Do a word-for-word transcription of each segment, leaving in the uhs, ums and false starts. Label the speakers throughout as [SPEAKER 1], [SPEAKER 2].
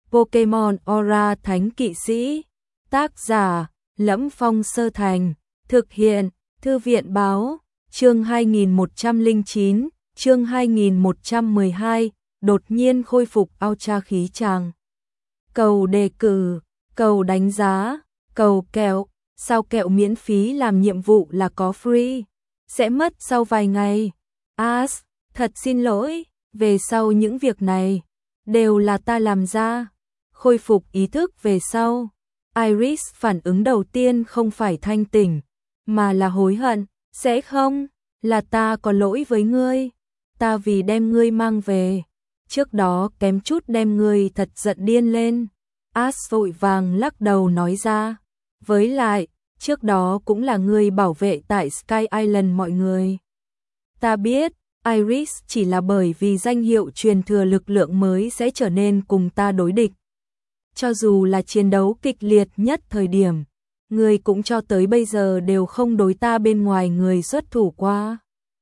[SPEAKER 1] Pokemon Aura Thánh Kỵ Sĩ. Tác giả Lẫm Phong Sơ Thành. Thực hiện Thư viện Báo. Chương hai nghìn một trăm lẻ chín, chương hai nghìn một trăm mười hai, đột nhiên khôi phục Ultra khí tràng. Cầu đề cử, cầu đánh giá, cầu kẹo, sao kẹo miễn phí làm nhiệm vụ là có free, sẽ mất sau vài ngày. As, thật xin lỗi, về sau những việc này đều là ta làm ra. Khôi phục ý thức về sau, Iris phản ứng đầu tiên không phải thanh tỉnh, mà là hối hận. Sẽ không, là ta có lỗi với ngươi, ta vì đem ngươi mang về, trước đó kém chút đem ngươi thật giận điên lên. As vội vàng lắc đầu nói ra, với lại, trước đó cũng là ngươi bảo vệ tại Sky Island mọi người. Ta biết, Iris chỉ là bởi vì danh hiệu truyền thừa lực lượng mới sẽ trở nên cùng ta đối địch. Cho dù là chiến đấu kịch liệt nhất thời điểm, ngươi cũng cho tới bây giờ đều không đối ta bên ngoài người xuất thủ qua.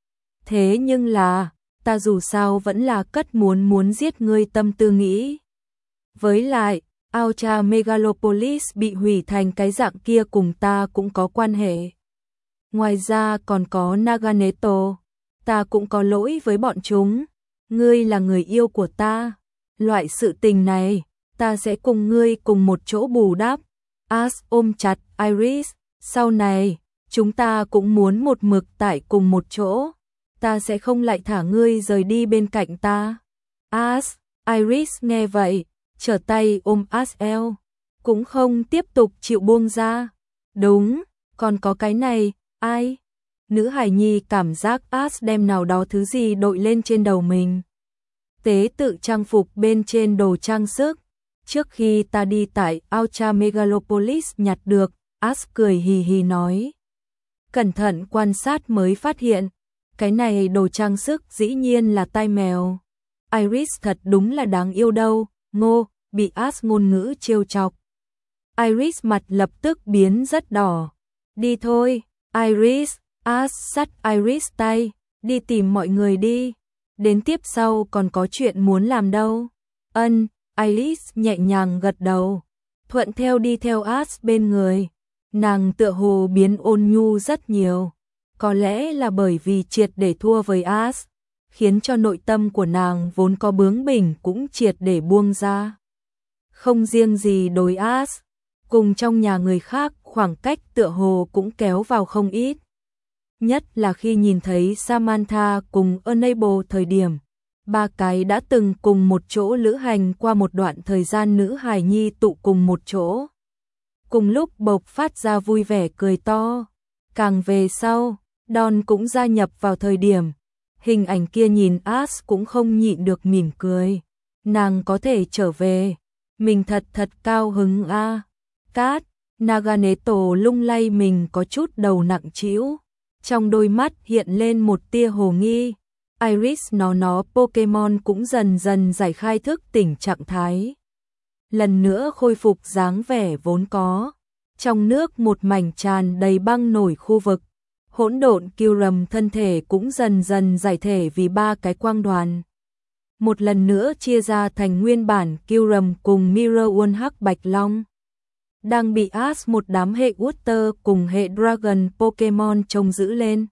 [SPEAKER 1] Thế nhưng là, ta dù sao vẫn là cất muốn muốn giết ngươi tâm tư nghĩ. Với lại, Ultra Megalopolis bị hủy thành cái dạng kia cùng ta cũng có quan hệ. Ngoài ra còn có Naganeto, ta cũng có lỗi với bọn chúng. Ngươi là người yêu của ta, loại sự tình này, ta sẽ cùng ngươi cùng một chỗ bù đắp. As ôm chặt Iris, sau này, chúng ta cũng muốn một mực tại cùng một chỗ, ta sẽ không lại thả ngươi rời đi bên cạnh ta. As, Iris nghe vậy, trở tay ôm As eo, cũng không tiếp tục chịu buông ra. Đúng, còn có cái này, ai? Nữ hài nhi cảm giác As đem nào đó thứ gì đội lên trên đầu mình. Tế tự trang phục bên trên đồ trang sức. Trước khi ta đi tại Ultra Megalopolis nhặt được, As cười hì hì nói. Cẩn thận quan sát mới phát hiện, cái này đồ trang sức dĩ nhiên là tai mèo. Iris thật đúng là đáng yêu đâu, ngô, bị As ngôn ngữ trêu chọc. Iris mặt lập tức biến rất đỏ. Đi thôi, Iris, As sắt Iris tay, đi tìm mọi người đi. Đến tiếp sau còn có chuyện muốn làm đâu. Ân. Iris nhẹ nhàng gật đầu, thuận theo đi theo As bên người. Nàng tựa hồ biến ôn nhu rất nhiều, có lẽ là bởi vì triệt để thua với As, khiến cho nội tâm của nàng vốn có bướng bỉnh cũng triệt để buông ra. Không riêng gì đối As, cùng trong nhà người khác khoảng cách tựa hồ cũng kéo vào không ít. Nhất là khi nhìn thấy Samantha cùng Unable thời điểm. Ba cái đã từng cùng một chỗ lữ hành qua một đoạn thời gian nữ hài nhi tụ cùng một chỗ. Cùng lúc bộc phát ra vui vẻ cười to. Càng về sau, Don cũng gia nhập vào thời điểm. Hình ảnh kia nhìn As cũng không nhịn được mỉm cười. Nàng có thể trở về. Mình thật thật cao hứng a. À. Cát, Naganeto lung lay mình có chút đầu nặng trĩu. Trong đôi mắt hiện lên một tia hồ nghi. Iris nó nó Pokemon cũng dần dần giải khai thức tỉnh trạng thái. Lần nữa khôi phục dáng vẻ vốn có. Trong nước một mảnh tràn đầy băng nổi khu vực. Hỗn độn Kyurem thân thể cũng dần dần giải thể vì ba cái quang đoàn. Một lần nữa chia ra thành nguyên bản Kyurem cùng Mirror Hắc Bạch Long. Đang bị As một đám hệ Water cùng hệ Dragon Pokemon trông giữ lên.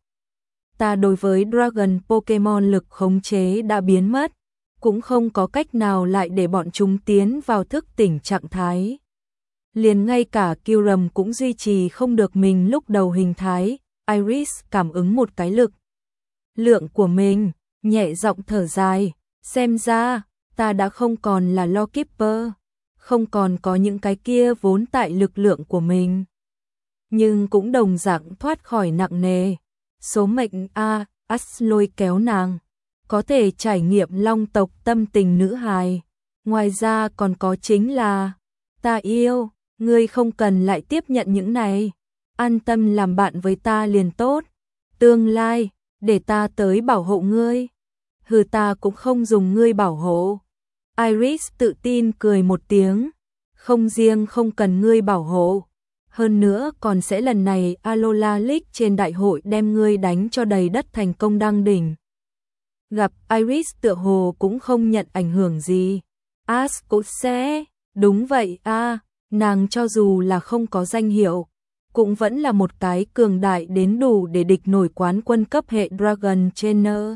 [SPEAKER 1] Ta đối với Dragon Pokemon lực khống chế đã biến mất, cũng không có cách nào lại để bọn chúng tiến vào thức tỉnh trạng thái. Liền ngay cả Kyurem cũng duy trì không được mình lúc đầu hình thái. Iris cảm ứng một cái lực lượng của mình, nhẹ giọng thở dài, xem ra ta đã không còn là Lawkeeper, không còn có những cái kia vốn tại lực lượng của mình, nhưng cũng đồng dạng thoát khỏi nặng nề. Số mệnh a, As lôi kéo nàng, có thể trải nghiệm long tộc tâm tình nữ hài. Ngoài ra còn có chính là, ta yêu, ngươi không cần lại tiếp nhận những này, an tâm làm bạn với ta liền tốt. Tương lai, để ta tới bảo hộ ngươi. Hừ, ta cũng không dùng ngươi bảo hộ. Iris tự tin cười một tiếng, không riêng không cần ngươi bảo hộ. Hơn nữa còn sẽ lần này Alola League trên đại hội đem ngươi đánh cho đầy đất thành công đăng đỉnh. Gặp Iris tựa hồ cũng không nhận ảnh hưởng gì. As cũng sẽ Đúng vậy a, nàng cho dù là không có danh hiệu, cũng vẫn là một cái cường đại đến đủ để địch nổi quán quân cấp hệ Dragon Trainer.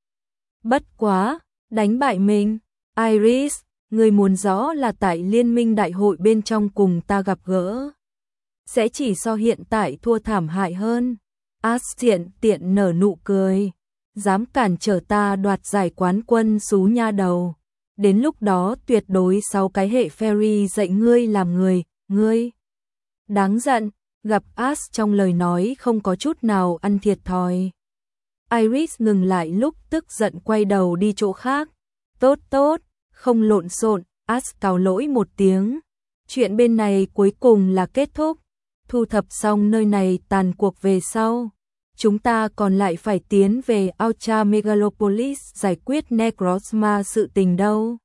[SPEAKER 1] Bất quá, đánh bại mình, Iris, người muốn rõ là tại liên minh đại hội bên trong cùng ta gặp gỡ. Sẽ chỉ so hiện tại thua thảm hại hơn. Ash tiện tiện nở nụ cười. Dám cản trở ta đoạt giải quán quân xú nha đầu. Đến lúc đó tuyệt đối sáu cái hệ fairy dạy ngươi làm người, ngươi. Đáng giận, gặp Ash trong lời nói không có chút nào ăn thiệt thòi. Iris ngừng lại lúc tức giận quay đầu đi chỗ khác. Tốt tốt, không lộn xộn, Ash cào lỗi một tiếng. Chuyện bên này cuối cùng là kết thúc. Thu thập xong nơi này tàn cuộc về sau. Chúng ta còn lại phải tiến về Ultra Megalopolis giải quyết Necrozma sự tình đâu.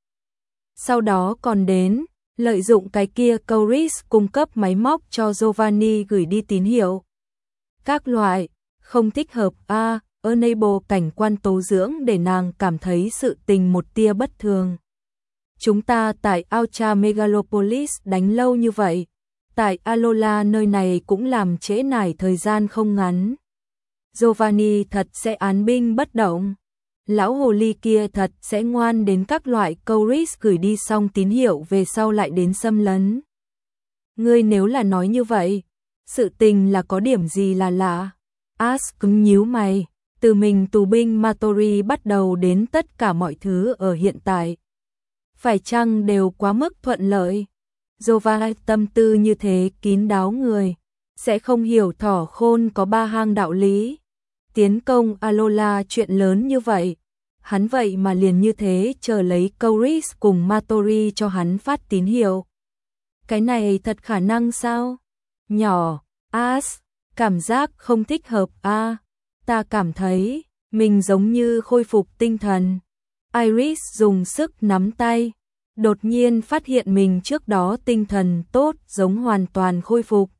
[SPEAKER 1] Sau đó còn đến, lợi dụng cái kia Coris cung cấp máy móc cho Giovanni gửi đi tín hiệu. Các loại, không thích hợp a, à, enable cảnh quan tố dưỡng để nàng cảm thấy sự tình một tia bất thường. Chúng ta tại Ultra Megalopolis đánh lâu như vậy, tại Alola nơi này cũng làm trễ nải thời gian không ngắn. Giovanni thật sẽ án binh bất động. Lão hồ ly kia thật sẽ ngoan đến các loại Coris gửi đi xong tín hiệu về sau lại đến xâm lấn. Ngươi nếu là nói như vậy, sự tình là có điểm gì là lạ? Ash cứng nhíu mày, từ mình tù binh Matori bắt đầu đến tất cả mọi thứ ở hiện tại. Phải chăng đều quá mức thuận lợi? Giovanni tâm tư như thế kín đáo người, sẽ không hiểu thỏ khôn có ba hang đạo lý. Tiến công Alola chuyện lớn như vậy, hắn vậy mà liền như thế chờ lấy Coris cùng Matori cho hắn phát tín hiệu. Cái này thật khả năng sao? Nhỏ, Ash, cảm giác không thích hợp a. À, ta cảm thấy mình giống như khôi phục tinh thần. Iris dùng sức nắm tay, đột nhiên phát hiện mình trước đó tinh thần tốt giống hoàn toàn khôi phục.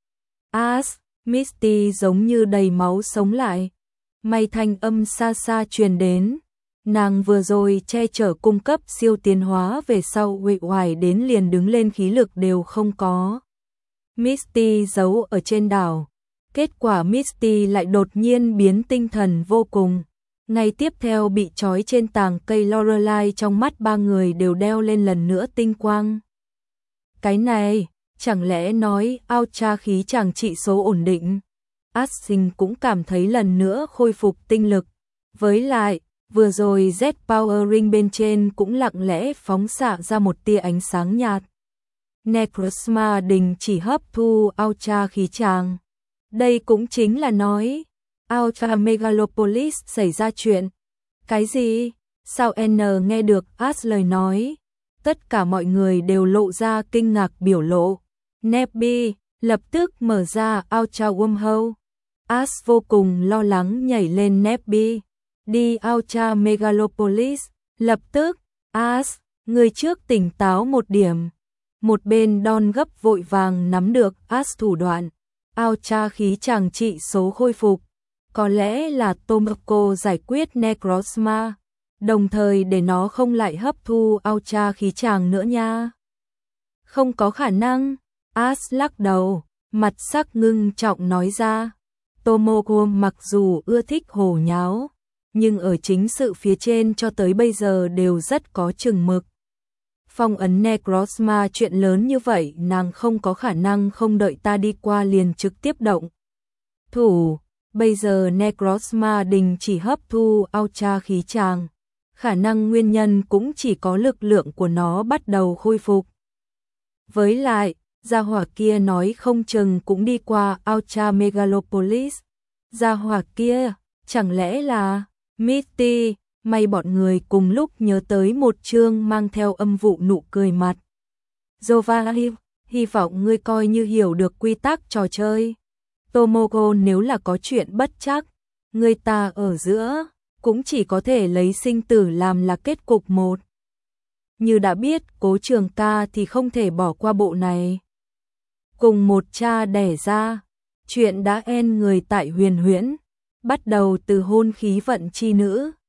[SPEAKER 1] Ash, Misty giống như đầy máu sống lại. May thanh âm xa xa truyền đến. Nàng vừa rồi che chở cung cấp siêu tiến hóa về sau uể oải đến liền đứng lên khí lực đều không có. Misty giấu ở trên đảo. Kết quả Misty lại đột nhiên biến tinh thần vô cùng. Ngay tiếp theo bị trói trên tàng cây Lorelai, trong mắt ba người đều đeo lên lần nữa tinh quang. Cái này, chẳng lẽ nói Ultra khí chàng trị số ổn định? Ashley cũng cảm thấy lần nữa khôi phục tinh lực. Với lại, vừa rồi Z Power Ring bên trên cũng lặng lẽ phóng xạ ra một tia ánh sáng nhạt. Necrozma đình chỉ hấp thu Ultra khí chàng. Đây cũng chính là nói, Ultra Megalopolis xảy ra chuyện. Cái gì? Sao N nghe được Ash lời nói? Tất cả mọi người đều lộ ra kinh ngạc biểu lộ. Nebby lập tức mở ra Ultra Wormhole. Ash vô cùng lo lắng nhảy lên Nebby. Đi Ultra Megalopolis, lập tức. Ash, người trước tỉnh táo một điểm. Một bên Don gấp vội vàng nắm được Ash thủ đoạn. Ultra khí chàng trị số khôi phục. Có lẽ là Tomoko giải quyết Necrozma, đồng thời để nó không lại hấp thu Ultra khí chàng nữa nha. Không có khả năng. Ash lắc đầu, mặt sắc ngưng trọng nói ra. Tomoko mặc dù ưa thích hồ nháo, nhưng ở chính sự phía trên cho tới bây giờ đều rất có chừng mực. Phong ấn Necrozma chuyện lớn như vậy nàng không có khả năng không đợi ta đi qua liền trực tiếp động thủ. Bây giờ Necrozma đình chỉ hấp thu Ultra khí chàng. Khả năng nguyên nhân cũng chỉ có lực lượng của nó bắt đầu khôi phục. Với lại, gia hỏa kia nói không chừng cũng đi qua Ultra Megalopolis. Gia hỏa kia, chẳng lẽ là Misty? May bọn người cùng lúc nhớ tới một chương mang theo âm vụ nụ cười mặt. Giovanni, hy vọng ngươi coi như hiểu được quy tắc trò chơi. Tomoko nếu là có chuyện bất trắc, người ta ở giữa, cũng chỉ có thể lấy sinh tử làm là kết cục một. Như đã biết Cố Trường Ca thì không thể bỏ qua bộ này. Cùng một cha đẻ ra, chuyện đã en người tại huyền huyễn, bắt đầu từ hôn khí vận chi nữ.